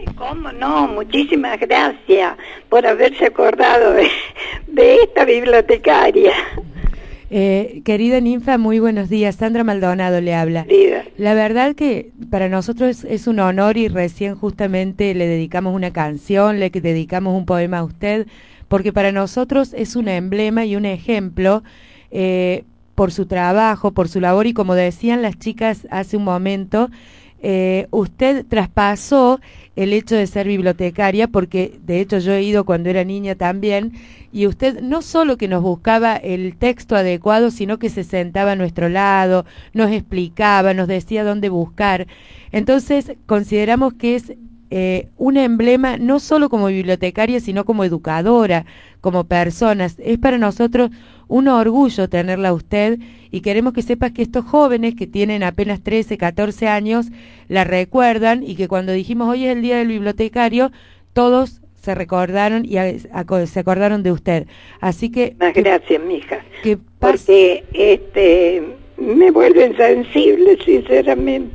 cómo no, muchísimas gracias por haberse acordado de esta bibliotecaria. Querida Ninfa, muy buenos días. Sandra Maldonado le habla. Diga. La verdad que para nosotros es un honor y recién justamente le dedicamos una canción, le dedicamos un poema a usted, porque para nosotros es un emblema y un ejemplo por su trabajo, por su labor y como decían las chicas hace un momento, usted traspasó el hecho de ser bibliotecaria, porque de hecho yo he ido cuando era niña también, y usted no solo que nos buscaba el texto adecuado, sino que se sentaba a nuestro lado, nos explicaba, nos decía dónde buscar. Entonces consideramos que es un emblema no solo como bibliotecaria, sino como educadora, como personas. Es para nosotros un orgullo tenerla a usted y queremos que sepas que estos jóvenes que tienen apenas 13, 14 años la recuerdan y que cuando dijimos hoy es el día del bibliotecario, todos se recordaron y se acordaron de usted. Así que... Gracias, mija. Porque me vuelven sensible, sinceramente.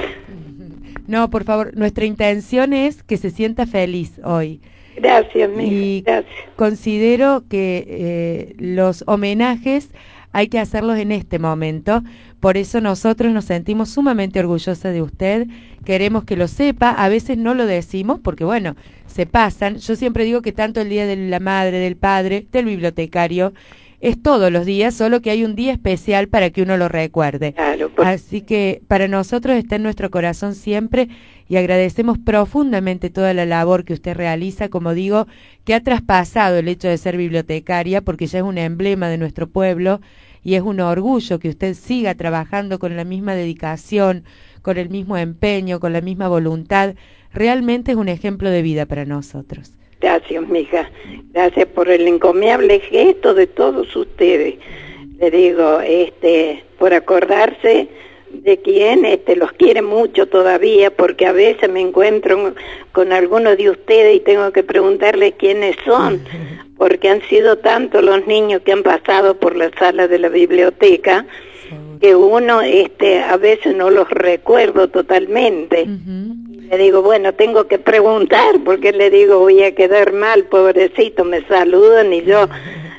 No, por favor, nuestra intención es que se sienta feliz hoy. Gracias, mija. Y gracias. Considero que los homenajes hay que hacerlos en este momento. Por eso nosotros nos sentimos sumamente orgullosas de usted. Queremos que lo sepa. A veces no lo decimos porque, bueno, se pasan. Yo siempre digo que tanto el Día de la Madre, del Padre, del Bibliotecario, es todos los días, solo que hay un día especial para que uno lo recuerde. Claro, Así que para nosotros está en nuestro corazón siempre y agradecemos profundamente toda la labor que usted realiza, como digo, que ha traspasado el hecho de ser bibliotecaria, porque ya es un emblema de nuestro pueblo y es un orgullo que usted siga trabajando con la misma dedicación, con el mismo empeño, con la misma voluntad. Realmente es un ejemplo de vida para nosotros. Gracias, mija. Gracias por el encomiable gesto de todos ustedes. Le digo, por acordarse de quién, los quiere mucho todavía, porque a veces me encuentro con algunos de ustedes y tengo que preguntarles quiénes son, porque han sido tantos los niños que han pasado por la sala de la biblioteca, que uno, a veces no los recuerdo totalmente. Le digo, bueno, tengo que preguntar, porque le digo, voy a quedar mal, pobrecito, me saludan y yo,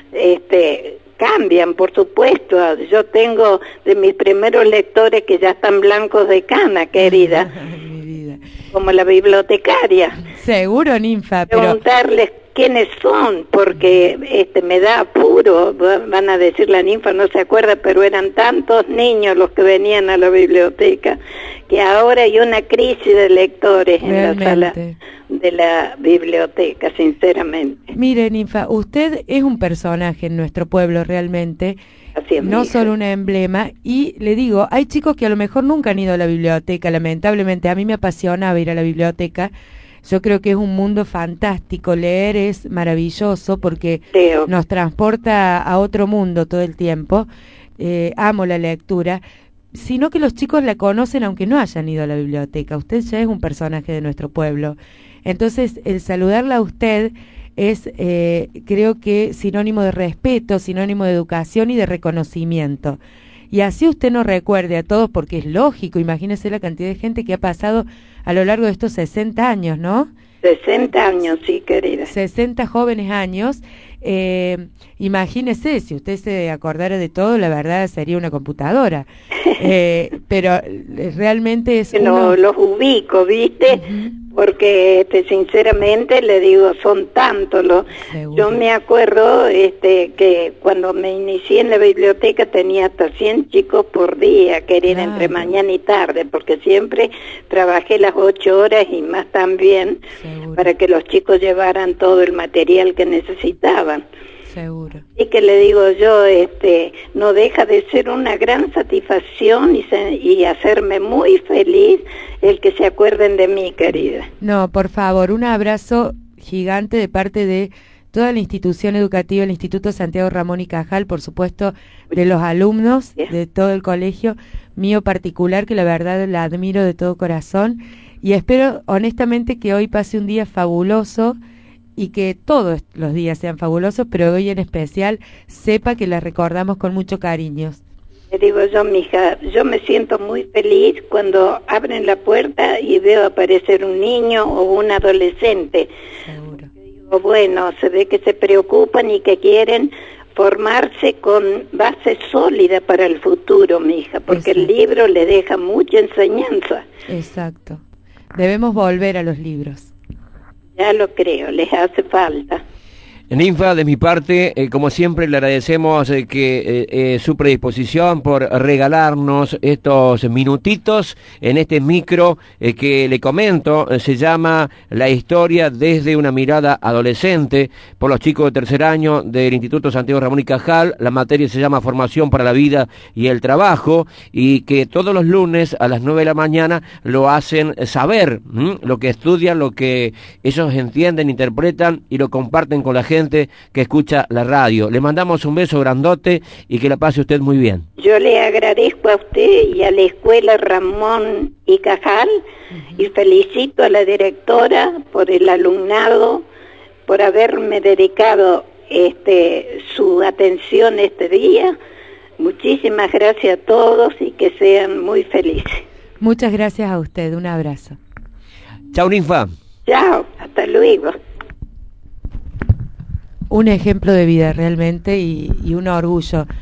cambian, por supuesto. Yo tengo de mis primeros lectores que ya están blancos de cana, querida, Mi vida. como la bibliotecaria. Seguro, Ninfa, Preguntarles quiénes son, porque me da apuro. Van a decir, la Ninfa no se acuerda, pero eran tantos niños los que venían a la biblioteca, que ahora hay una crisis de lectores realmente. En la sala de la biblioteca, sinceramente. Mire, Ninfa, usted es un personaje en nuestro pueblo realmente, Así es, no solo un emblema, y le digo, hay chicos que a lo mejor nunca han ido a la biblioteca, lamentablemente a mí me apasionaba ir a la biblioteca. Yo creo que es un mundo fantástico, leer es maravilloso porque nos transporta a otro mundo todo el tiempo, amo la lectura, sino que los chicos la conocen aunque no hayan ido a la biblioteca. Usted ya es un personaje de nuestro pueblo, entonces el saludarla a usted es, creo que sinónimo de respeto, sinónimo de educación y de reconocimiento. Y así usted nos recuerde a todos, porque es lógico, imagínese la cantidad de gente que ha pasado a lo largo de estos 60 años, ¿no? 60 años, sí, querida. 60 jóvenes años. Imagínese, si usted se acordara de todo, la verdad sería una computadora. Pero realmente es los ubico, ¿viste? Porque sinceramente le digo, son tantos los... Yo me acuerdo que cuando me inicié en la biblioteca tenía hasta 100 chicos por día, querida, entre mañana y tarde, porque siempre trabajé las 8 horas y más también, para que los chicos llevaran todo el material que necesitaban. Seguro. Y que le digo yo, no deja de ser una gran satisfacción y hacerme muy feliz el que se acuerden de mí, querida. No, por favor, un abrazo gigante de parte de toda la institución educativa, el Instituto Santiago Ramón y Cajal, por supuesto, de los alumnos, de todo el colegio, mío particular, que la verdad la admiro de todo corazón, y espero honestamente que hoy pase un día fabuloso, y que todos los días sean fabulosos, pero hoy en especial sepa que la recordamos con mucho cariño. Le digo yo, mija, yo me siento muy feliz cuando abren la puerta y veo aparecer un niño o un adolescente. Seguro. Digo, bueno, se ve que se preocupan y que quieren formarse con base sólida para el futuro, mija, porque Exacto. el libro le deja mucha enseñanza. Exacto. Debemos volver a los libros. Ya lo creo, les hace falta. Ninfa, de mi parte, como siempre, le agradecemos su predisposición por regalarnos estos minutitos en este micro que le comento, se llama La historia desde una mirada adolescente, por los chicos de tercer año del Instituto Santiago Ramón y Cajal. La materia se llama Formación para la Vida y el Trabajo, y que todos los lunes a las 9 de la mañana lo hacen saber, lo que estudian, lo que ellos entienden, interpretan y lo comparten con la gente que escucha la radio. Le mandamos un beso grandote y que la pase usted muy bien. Yo le agradezco a usted y a la Escuela Ramón y Cajal y felicito a la directora por el alumnado, por haberme dedicado su atención este día. Muchísimas gracias a todos y que sean muy felices. Muchas gracias a usted. Un abrazo. Chao, Ninfa. Chao, hasta luego. Un ejemplo de vida realmente y un orgullo.